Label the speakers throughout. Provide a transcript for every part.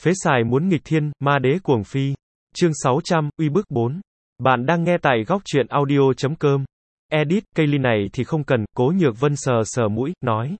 Speaker 1: Phế xài muốn nghịch thiên, ma đế cuồng phi. Chương 600, uy bức 4. Bạn đang nghe tại góc truyện audio.com. Edit, cây ly này thì không cần, Cố Nhược Vân sờ sờ mũi, nói.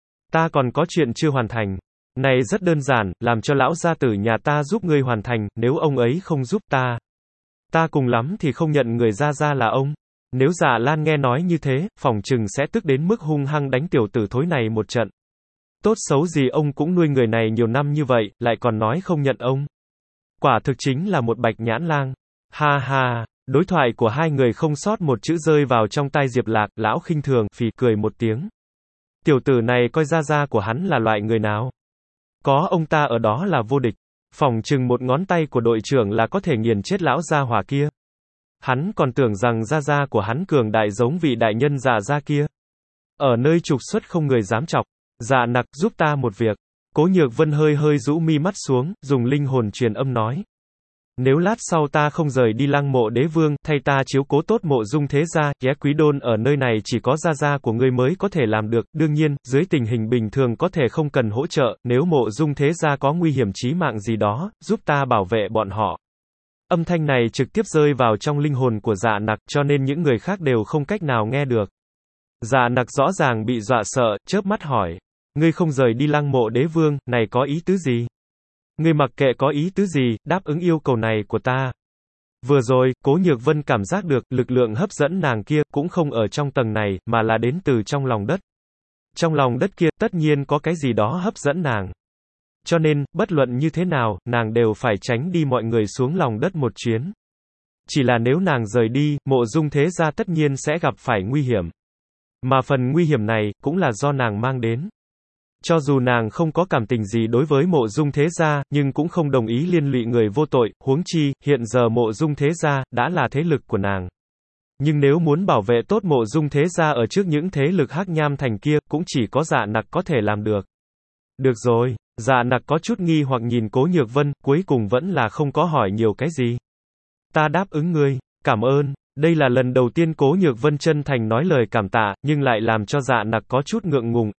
Speaker 1: Ta còn có chuyện chưa hoàn thành. Này rất đơn giản, làm cho lão gia tử nhà ta giúp ngươi hoàn thành, nếu ông ấy không giúp ta. Ta cùng lắm thì không nhận người ra là ông. Nếu Dạ Lan nghe nói như thế, phỏng chừng sẽ tức đến mức hung hăng đánh tiểu tử thối này một trận. Tốt xấu gì ông cũng nuôi người này nhiều năm như vậy, lại còn nói không nhận ông. Quả thực chính là một bạch nhãn lang. Ha ha, đối thoại của hai người không sót một chữ rơi vào trong tai Diệp Lạc, lão khinh thường, phì cười một tiếng. Tiểu tử này coi gia của hắn là loại người nào? Có ông ta ở đó là vô địch. Phỏng chừng một ngón tay của đội trưởng là có thể nghiền chết lão gia hỏa kia. Hắn còn tưởng rằng gia của hắn cường đại giống vị đại nhân Dạ gia kia. Ở nơi trục xuất không người dám chọc. Dạ Nặc, giúp ta một việc. Cố Nhược Vân hơi hơi rũ mi mắt xuống, dùng linh hồn truyền âm nói. Nếu lát sau ta không rời đi Lăng Mộ Đế Vương, thay ta chiếu cố tốt Mộ Dung thế gia, Ghé Quý Đôn ở nơi này chỉ có gia của ngươi mới có thể làm được, đương nhiên, dưới tình hình bình thường có thể không cần hỗ trợ, nếu Mộ Dung thế gia có nguy hiểm chí mạng gì đó, giúp ta bảo vệ bọn họ. Âm thanh này trực tiếp rơi vào trong linh hồn của Dạ Nặc, cho nên những người khác đều không cách nào nghe được. Dạ Nặc rõ ràng bị dọa sợ, chớp mắt hỏi. Ngươi không rời đi Lăng Mộ Đế Vương, này có ý tứ gì? Ngươi mặc kệ có ý tứ gì, đáp ứng yêu cầu này của ta. Vừa rồi, Cố Nhược Vân cảm giác được, lực lượng hấp dẫn nàng kia, cũng không ở trong tầng này, mà là đến từ trong lòng đất. Trong lòng đất kia, tất nhiên có cái gì đó hấp dẫn nàng. Cho nên, bất luận như thế nào, nàng đều phải tránh đi mọi người xuống lòng đất một chuyến. Chỉ là nếu nàng rời đi, Mộ Dung thế gia tất nhiên sẽ gặp phải nguy hiểm. Mà phần nguy hiểm này, cũng là do nàng mang đến. Cho dù nàng không có cảm tình gì đối với Mộ Dung thế gia, nhưng cũng không đồng ý liên lụy người vô tội, huống chi, hiện giờ Mộ Dung thế gia, đã là thế lực của nàng. Nhưng nếu muốn bảo vệ tốt Mộ Dung thế gia ở trước những thế lực Hắc Nham Thành kia, cũng chỉ có Dạ Nặc có thể làm được. Được rồi, Dạ Nặc có chút nghi hoặc nhìn Cố Nhược Vân, cuối cùng vẫn là không có hỏi nhiều cái gì. Ta đáp ứng ngươi, cảm ơn. Đây là lần đầu tiên Cố Nhược Vân chân thành nói lời cảm tạ, nhưng lại làm cho Dạ Nặc có chút ngượng ngùng,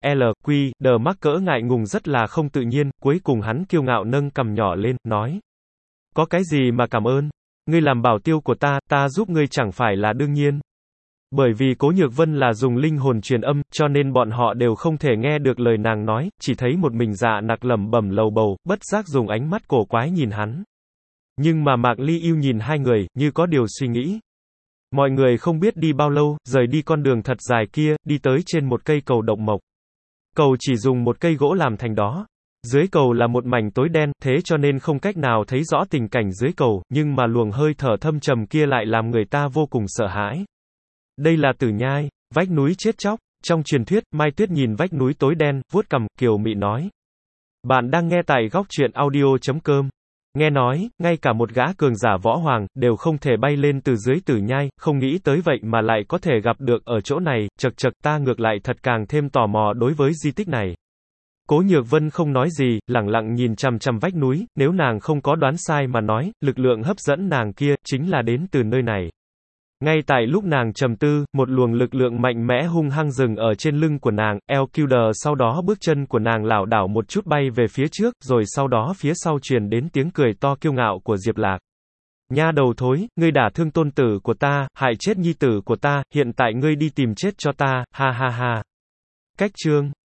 Speaker 1: đờ mắc cỡ ngại ngùng rất là không tự nhiên, cuối cùng hắn kiêu ngạo nâng cằm nhỏ lên, nói. Có cái gì mà cảm ơn? Ngươi làm bảo tiêu của ta giúp ngươi chẳng phải là đương nhiên. Bởi vì Cố Nhược Vân là dùng linh hồn truyền âm, cho nên bọn họ đều không thể nghe được lời nàng nói, chỉ thấy một mình Dạ Nặc lẩm bẩm lầu bầu, bất giác dùng ánh mắt cổ quái nhìn hắn. Nhưng mà Mạc Ly Yêu nhìn hai người, như có điều suy nghĩ. Mọi người không biết đi bao lâu, rời đi con đường thật dài kia, đi tới trên một cây cầu động mộc. Cầu chỉ dùng một cây gỗ làm thành đó. Dưới cầu là một mảnh tối đen, thế cho nên không cách nào thấy rõ tình cảnh dưới cầu, nhưng mà luồng hơi thở thâm trầm kia lại làm người ta vô cùng sợ hãi. Đây là Tử Nhai, vách núi chết chóc. Trong truyền thuyết, Mai Tuyết nhìn vách núi tối đen, vuốt cằm, kiều mị nói. Bạn đang nghe tại góc truyện audio.com. Nghe nói, ngay cả một gã cường giả võ hoàng, đều không thể bay lên từ dưới Tử Nhai, không nghĩ tới vậy mà lại có thể gặp được ở chỗ này, chật ta ngược lại thật càng thêm tò mò đối với di tích này. Cố Nhược Vân không nói gì, lẳng lặng nhìn chằm chằm vách núi, nếu nàng không có đoán sai mà nói, lực lượng hấp dẫn nàng kia, chính là đến từ nơi này. Ngay tại lúc nàng trầm tư, một luồng lực lượng mạnh mẽ hung hăng dừng ở trên lưng của nàng, Elquidor sau đó bước chân của nàng lảo đảo một chút bay về phía trước, rồi sau đó phía sau truyền đến tiếng cười to kiêu ngạo của Diệp Lạc. Nha đầu thối, ngươi đả thương tôn tử của ta, hại chết nhi tử của ta, hiện tại ngươi đi tìm chết cho ta, ha ha ha. Cách chương